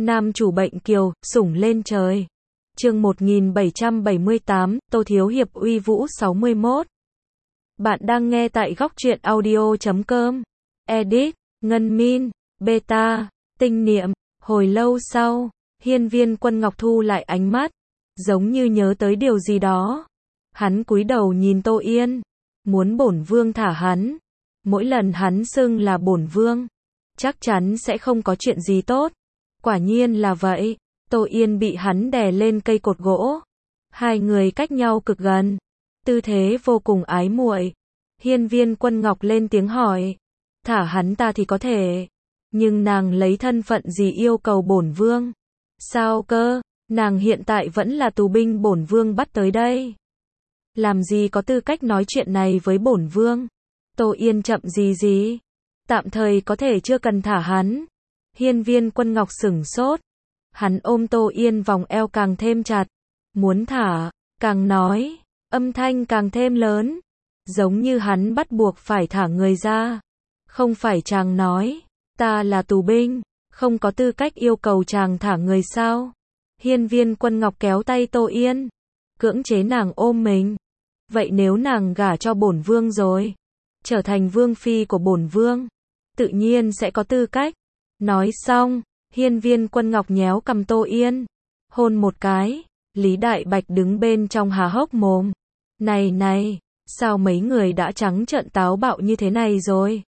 Nam chủ bệnh kiều, sủng lên trời. Chương 1778, Tô Thiếu Hiệp uy vũ 61. Bạn đang nghe tại góc truyện audio.com. Edit, Ngân Min, Beta, Tinh Niệm. Hồi lâu sau, Hiên Viên Quân Ngọc thu lại ánh mắt, giống như nhớ tới điều gì đó. Hắn cúi đầu nhìn Tô Yên, muốn bổn vương thả hắn. Mỗi lần hắn xưng là bổn vương, chắc chắn sẽ không có chuyện gì tốt. Quả nhiên là vậy, Tô Yên bị hắn đè lên cây cột gỗ. Hai người cách nhau cực gần, tư thế vô cùng ái muội. Hiên Viên Quân Ngọc lên tiếng hỏi, thả hắn ta thì có thể, nhưng nàng lấy thân phận gì yêu cầu bổn vương? Sao cơ, nàng hiện tại vẫn là tù binh bổn vương bắt tới đây. Làm gì có tư cách nói chuyện này với bổn vương? Tô Yên chậm gì? Tạm thời có thể chưa cần thả hắn. Hiên Viên Quân Ngọc sửng sốt. Hắn ôm Tô Yên vòng eo càng thêm chặt. Muốn thả, càng nói, âm thanh càng thêm lớn. Giống như hắn bắt buộc phải thả người ra. Không phải chàng nói, ta là tù binh, không có tư cách yêu cầu chàng thả người sao? Hiên Viên Quân Ngọc kéo tay Tô Yên, cưỡng chế nàng ôm mình. Vậy nếu nàng gả cho bổn vương rồi, trở thành vương phi của bổn vương, tự nhiên sẽ có tư cách. Nói xong, Hiên Viên Quân Ngọc nhéo cằm Tô Yên, hôn một cái. Lý Đại Bạch đứng bên trong há hốc mồm. Này, sao mấy người đã trắng trợn táo bạo như thế này rồi?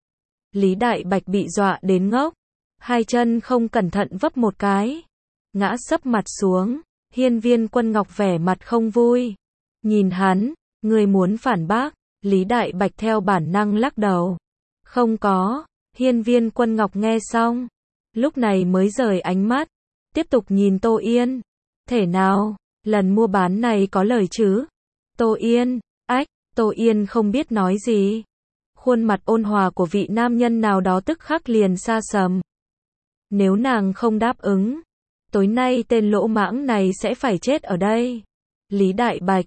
Lý Đại Bạch bị dọa đến ngốc, hai chân không cẩn thận vấp một cái, ngã sấp mặt xuống. Hiên Viên Quân Ngọc vẻ mặt không vui, nhìn hắn, người muốn phản bác. Lý Đại Bạch theo bản năng lắc đầu. Không có. Hiên Viên Quân Ngọc nghe xong, lúc này mới rời ánh mắt, tiếp tục nhìn Tô Yên. Thể nào, lần mua bán này có lời chứ? Tô Yên, Tô Yên không biết nói gì. Khuôn mặt ôn hòa của vị nam nhân nào đó tức khắc liền sa sầm. Nếu nàng không đáp ứng, tối nay tên lỗ mãng này sẽ phải chết ở đây. Lý Đại Bạch,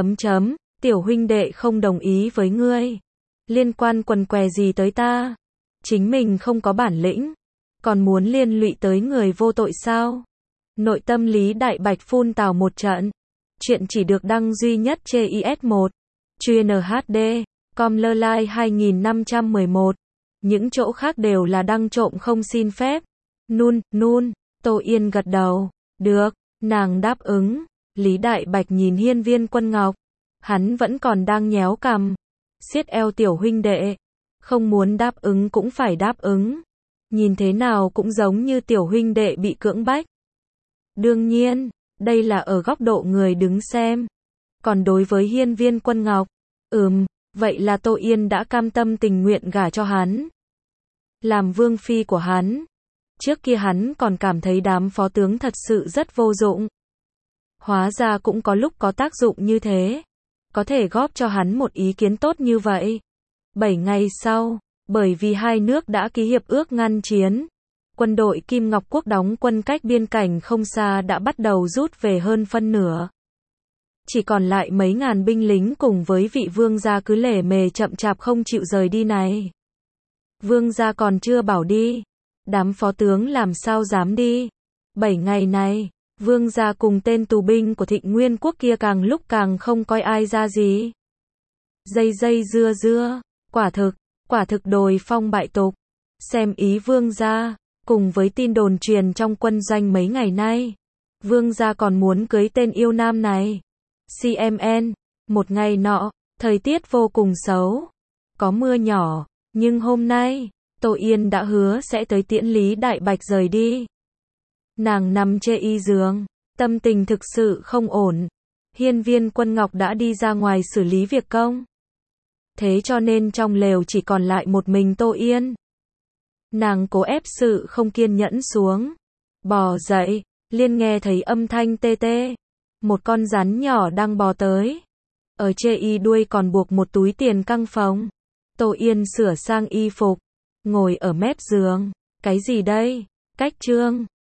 tiểu huynh đệ không đồng ý với ngươi. Liên quan quần què gì tới ta? Chính mình không có bản lĩnh, còn muốn liên lụy tới người vô tội sao? Nội tâm Lý Đại Bạch phun tào một trận. Chuyện chỉ được đăng duy nhất trên IS1. Chuyên HD, com lơ lai 2511. Những chỗ khác đều là đăng trộm không xin phép. Nun, Tô Yên gật đầu. Được, nàng đáp ứng. Lý Đại Bạch nhìn Hiên Viên Quân Ngọc. Hắn vẫn còn đang nhéo cằm, siết eo tiểu huynh đệ. Không muốn đáp ứng cũng phải đáp ứng. Nhìn thế nào cũng giống như tiểu huynh đệ bị cưỡng bách. Đương nhiên, đây là ở góc độ người đứng xem. Còn đối với Hiên Viên Quân Ngọc, vậy là Tô Yên đã cam tâm tình nguyện gả cho hắn, làm vương phi của hắn. Trước kia hắn còn cảm thấy đám phó tướng thật sự rất vô dụng. Hóa ra cũng có lúc có tác dụng như thế, có thể góp cho hắn một ý kiến tốt như vậy. 7 ngày sau, bởi vì hai nước đã ký hiệp ước ngăn chiến, quân đội Kim Ngọc Quốc đóng quân cách biên cảnh không xa đã bắt đầu rút về hơn phân nửa. Chỉ còn lại mấy ngàn binh lính cùng với vị vương gia cứ lề mề chậm chạp không chịu rời đi này. Vương gia còn chưa bảo đi, đám phó tướng làm sao dám đi. 7 ngày này, vương gia cùng tên tù binh của Thịnh Nguyên Quốc kia càng lúc càng không coi ai ra gì. Dây dưa, quả thực đồi phong bại tục. Xem ý vương gia, cùng với tin đồn truyền trong quân doanh mấy ngày nay, vương gia còn muốn cưới tên yêu nam này. CMN, một ngày nọ, thời tiết vô cùng xấu, có mưa nhỏ, nhưng hôm nay, Tô Yên đã hứa sẽ tới tiễn Lý Đại Bạch rời đi. Nàng nằm trên y giường, tâm tình thực sự không ổn. Hiên Viên Quân Ngọc đã đi ra ngoài xử lý việc công. Thế cho nên trong lều chỉ còn lại một mình Tô Yên. Nàng cố ép sự không kiên nhẫn xuống, bò dậy, liền nghe thấy âm thanh tê tê. Một con rắn nhỏ đang bò tới. Ở trên y đuôi còn buộc một túi tiền căng phồng. Tô Yên sửa sang y phục, ngồi ở mép giường. Cái gì đây? Cách trương.